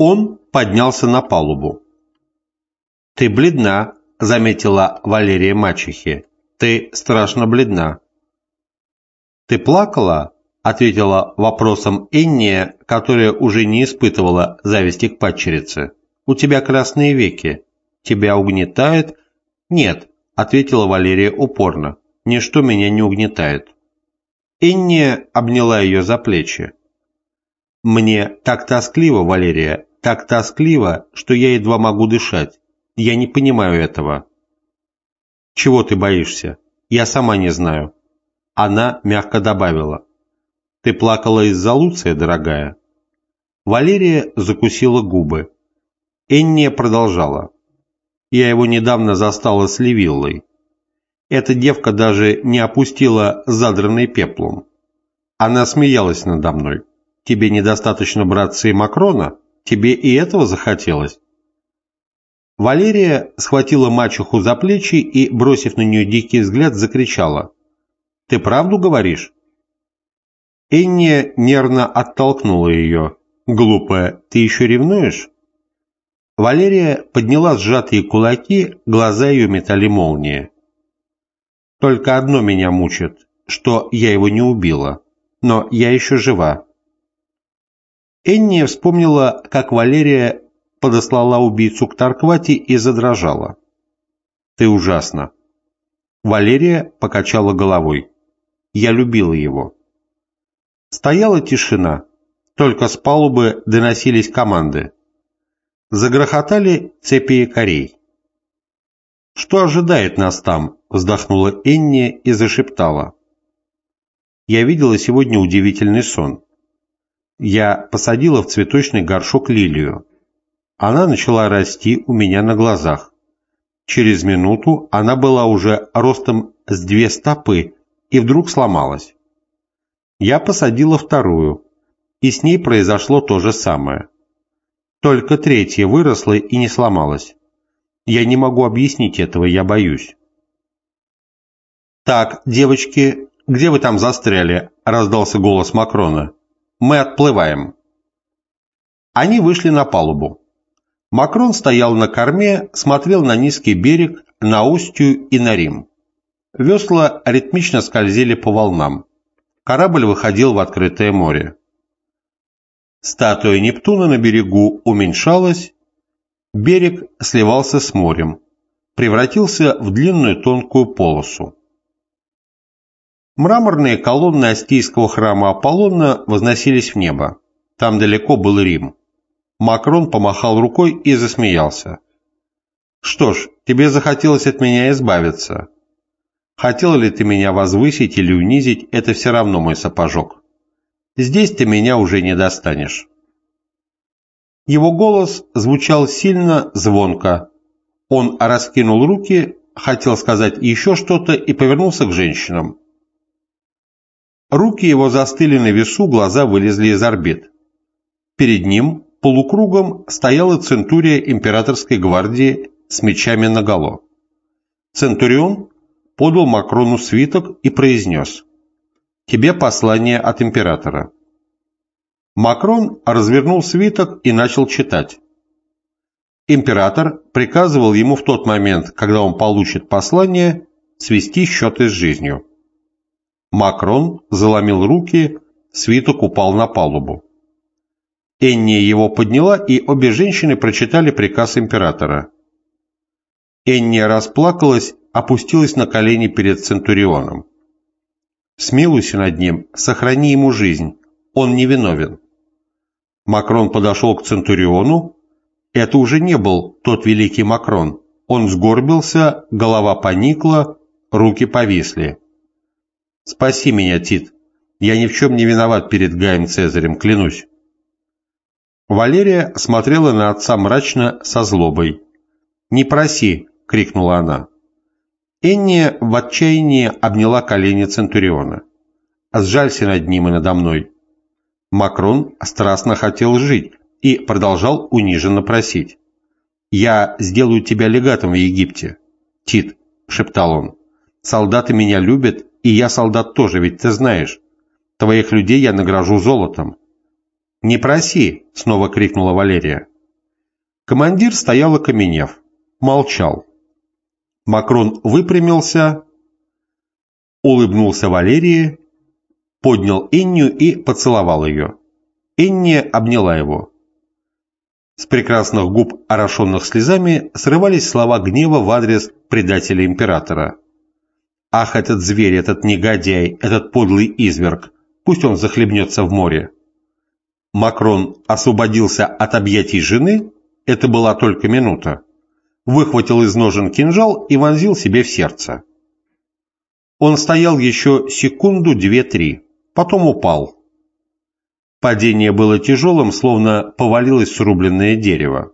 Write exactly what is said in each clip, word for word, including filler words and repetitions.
Он поднялся на палубу. «Ты бледна», — заметила Валерия мачехе. «Ты страшно бледна». «Ты плакала?» — ответила вопросом Энния, которая уже не испытывала зависти к падчерице. «У тебя красные веки. Тебя угнетает?» «Нет», — ответила Валерия упорно. «Ничто меня не угнетает». Энния обняла ее за плечи. «Мне так тоскливо, Валерия, так тоскливо, что я едва могу дышать. Я не понимаю этого». «Чего ты боишься? Я сама не знаю». Она мягко добавила. «Ты плакала из-за Луция, дорогая?» Валерия закусила губы. Энния продолжала. «Я его недавно застала с Левиллой. Эта девка даже не опустила задранный пеплом. Она смеялась надо мной. Тебе недостаточно братца и Макрона? Тебе и этого захотелось?» Валерия схватила мачеху за плечи и, бросив на нее дикий взгляд, закричала. «Ты правду говоришь?» Энния нервно оттолкнула ее. «Глупая, ты еще ревнуешь?» Валерия подняла сжатые кулаки, глаза ее метали молнии. «Только одно меня мучит, что я его не убила, но я еще жива». Энния вспомнила, как Валерия подослала убийцу к Тарквати и задрожала. «Ты ужасна». Валерия покачала головой. «Я любила его». Стояла тишина, только с палубы доносились команды. Загрохотали цепи якорей. «Что ожидает нас там?» – вздохнула Энни и зашептала. «Я видела сегодня удивительный сон. Я посадила в цветочный горшок лилию. Она начала расти у меня на глазах. Через минуту она была уже ростом с две стопы и вдруг сломалась. Я посадила вторую, и с ней произошло то же самое. Только третья выросла и не сломалась. Я не могу объяснить этого, я боюсь». «Так, девочки, где вы там застряли?» – раздался голос Макрона. «Мы отплываем». Они вышли на палубу. Макрон стоял на корме, смотрел на низкий берег, на Остию и на Рим. Весла ритмично скользили по волнам. Корабль выходил в открытое море. Статуя Нептуна на берегу уменьшалась, берег сливался с морем, превратился в длинную тонкую полосу. Мраморные колонны Остийского храма Аполлона возносились в небо. Там далеко был Рим. Макрон помахал рукой и засмеялся. «Что ж, тебе захотелось от меня избавиться. Хотел ли ты меня возвысить или унизить, это все равно мой сапожок. Здесь ты меня уже не достанешь». Его голос звучал сильно, звонко. Он раскинул руки, хотел сказать еще что-то и повернулся к женщинам. Руки его застыли на весу, глаза вылезли из орбит. Перед ним полукругом стояла центурия императорской гвардии с мечами наголо. Центурион подал Макрону свиток и произнес: «Тебе послание от императора». Макрон развернул свиток и начал читать. Император приказывал ему в тот момент, когда он получит послание, свести счеты с жизнью. Макрон заломил руки, свиток упал на палубу. Энния его подняла, и обе женщины прочитали приказ императора. Энния расплакалась, опустилась на колени перед центурионом. «Смилуйся над ним, сохрани ему жизнь, он невиновен». Макрон подошел к центуриону. Это уже не был тот великий Макрон. Он сгорбился, голова поникла, руки повисли. «Спаси меня, Тит, я ни в чем не виноват перед Гаем Цезарем, клянусь». Валерия смотрела на отца мрачно, со злобой. «Не проси!» — крикнула она. Энния в отчаянии обняла колени центуриона. «Сжалься над ним и надо мной». Макрон страстно хотел жить и продолжал униженно просить. «Я сделаю тебя легатом в Египте». «Тит», — шептал он, — «солдаты меня любят, и я солдат тоже, ведь ты знаешь. Твоих людей я награжу золотом». «Не проси!» — снова крикнула Валерия. Командир стоял окаменев, молчал. Макрон выпрямился, улыбнулся Валерии, поднял Эннию и поцеловал ее. Энния обняла его. С прекрасных губ, орошенных слезами, срывались слова гнева в адрес предателя императора. «Ах, этот зверь, этот негодяй, этот подлый изверг! Пусть он захлебнется в море!» Макрон освободился от объятий жены, это была только минута, выхватил из ножен кинжал и вонзил себе в сердце. Он стоял еще секунду, две-три, потом упал. Падение было тяжелым, словно повалилось срубленное дерево.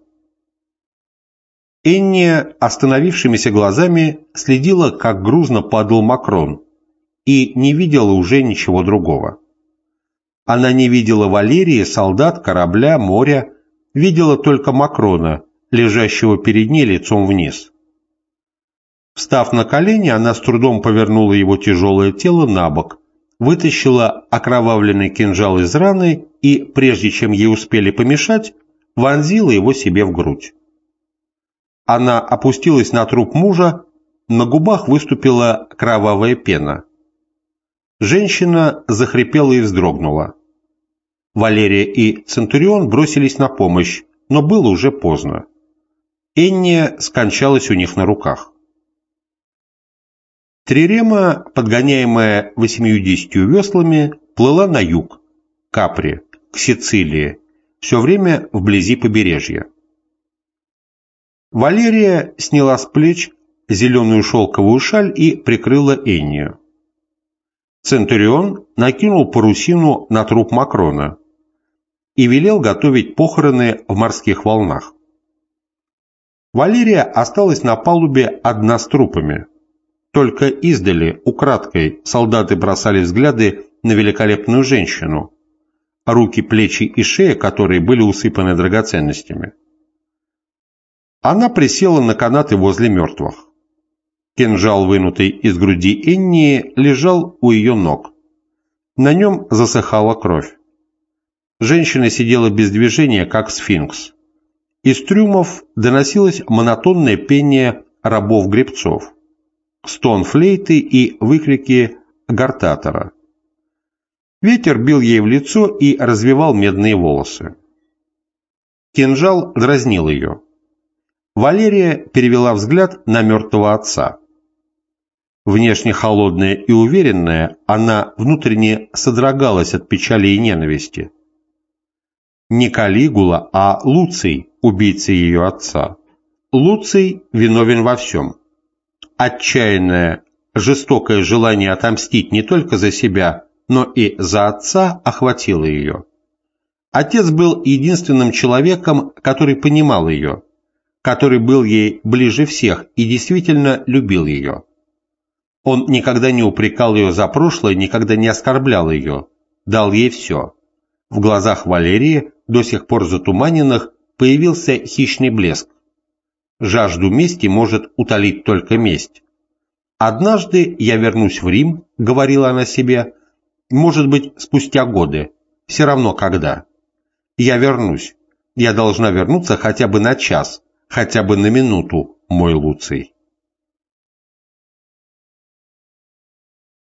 Энния остановившимися глазами следила, как грузно падал Макрон, и не видела уже ничего другого. Она не видела Валерии, солдат, корабля, моря, видела только Макрона, лежащего перед ней лицом вниз. Встав на колени, она с трудом повернула его тяжелое тело на бок, вытащила окровавленный кинжал из раны и, прежде чем ей успели помешать, вонзила его себе в грудь. Она опустилась на труп мужа, на губах выступила кровавая пена. Женщина захрипела и вздрогнула. Валерия и Центурион бросились на помощь, но было уже поздно. Энния скончалась у них на руках. Трирема, подгоняемая восемьюдесятью веслами, плыла на юг, к Капри, к Сицилии, все время вблизи побережья. Валерия сняла с плеч зеленую шелковую шаль и прикрыла Эннию. Центурион накинул парусину на труп Макрона и велел готовить похороны в морских волнах. Валерия осталась на палубе одна с трупами. Только издали, украдкой, солдаты бросали взгляды на великолепную женщину, руки, плечи и шея которой были усыпаны драгоценностями. Она присела на канаты возле мертвых. Кинжал, вынутый из груди Эннии, лежал у ее ног. На нем засыхала кровь. Женщина сидела без движения, как сфинкс. Из трюмов доносилось монотонное пение рабов-гребцов, стон флейты и выкрики гортатора. Ветер бил ей в лицо и развевал медные волосы. Кинжал дразнил ее. Валерия перевела взгляд на мертвого отца. Внешне холодная и уверенная, она внутренне содрогалась от печали и ненависти. Не Калигула, а Луций, убийца ее отца. Луций виновен во всем. Отчаянное, жестокое желание отомстить не только за себя, но и за отца охватило ее. Отец был единственным человеком, который понимал ее, который был ей ближе всех и действительно любил ее. Он никогда не упрекал ее за прошлое, никогда не оскорблял ее, дал ей все. В глазах Валерии, до сих пор затуманенных, появился хищный блеск. Жажду мести может утолить только месть. «Однажды я вернусь в Рим», — говорила она себе, — «может быть, спустя годы, все равно когда. Я вернусь, я должна вернуться хотя бы на час, хотя бы на минуту, мой Луций».